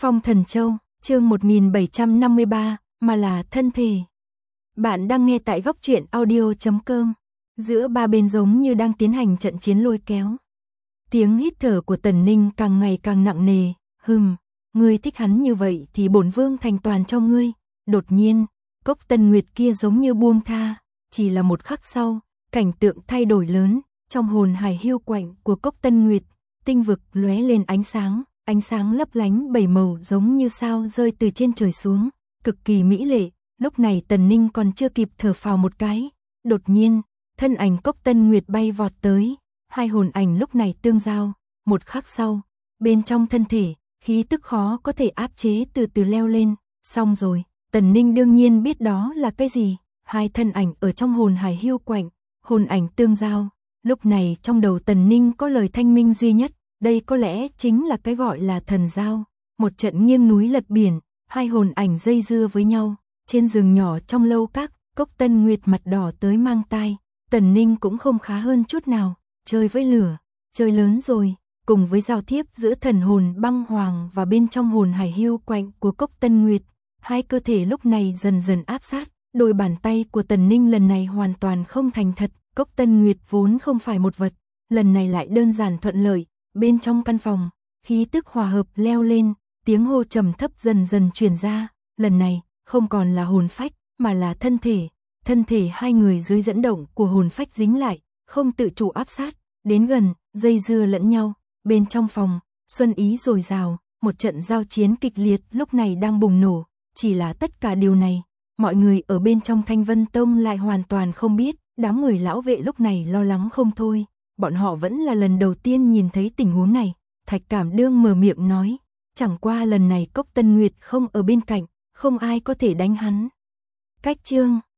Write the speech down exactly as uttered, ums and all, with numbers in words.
Phong Thần Châu, chương một nghìn bảy trăm năm mươi ba, mà là thân thể. Bạn đang nghe tại góc truyện audio chấm com. Giữa ba bên giống như đang tiến hành trận chiến lôi kéo. Tiếng hít thở của Tần Ninh càng ngày càng nặng nề. Hừm, ngươi thích hắn như vậy thì bổn vương thành toàn cho ngươi. Đột nhiên, cốc Tân Nguyệt kia giống như buông tha. Chỉ là một khắc sau, cảnh tượng thay đổi lớn. Trong hồn hải hiu quạnh của cốc Tân Nguyệt, tinh vực lóe lên ánh sáng. Ánh sáng lấp lánh bảy màu giống như sao rơi từ trên trời xuống, cực kỳ mỹ lệ. Lúc này Tần Ninh còn chưa kịp thở phào một cái, đột nhiên, thân ảnh cốc Tân Nguyệt bay vọt tới, hai hồn ảnh lúc này tương giao, một khắc sau, bên trong thân thể, khí tức khó có thể áp chế từ từ leo lên, xong rồi, Tần Ninh đương nhiên biết đó là cái gì, hai thân ảnh ở trong hồn hải hiu quạnh, hồn ảnh tương giao, lúc này trong đầu Tần Ninh có lời thanh minh duy nhất. Đây có lẽ chính là cái gọi là thần giao, một trận nghiêng núi lật biển, hai hồn ảnh dây dưa với nhau, trên giường nhỏ trong lâu các, cốc Tân Nguyệt mặt đỏ tới mang tai, Tần Ninh cũng không khá hơn chút nào, chơi với lửa, chơi lớn rồi, cùng với giao thiếp giữa thần hồn băng hoàng và bên trong hồn hải hiu quạnh của cốc Tân Nguyệt, hai cơ thể lúc này dần dần áp sát, đôi bàn tay của Tần Ninh lần này hoàn toàn không thành thật, cốc Tân Nguyệt vốn không phải một vật, lần này lại đơn giản thuận lợi. Bên trong căn phòng, khí tức hòa hợp leo lên, tiếng hô trầm thấp dần dần truyền ra, lần này không còn là hồn phách, mà là thân thể, thân thể hai người dưới dẫn động của hồn phách dính lại, không tự chủ áp sát, đến gần, dây dưa lẫn nhau, bên trong phòng, xuân ý dồi dào, một trận giao chiến kịch liệt lúc này đang bùng nổ, chỉ là tất cả điều này, mọi người ở bên trong Thanh Vân Tông lại hoàn toàn không biết, đám người lão vệ lúc này lo lắng không thôi. Bọn họ vẫn là lần đầu tiên nhìn thấy tình huống này, Thạch Cảm Đương mở miệng nói, chẳng qua lần này cốc Tân Nguyệt không ở bên cạnh, không ai có thể đánh hắn. Cách chương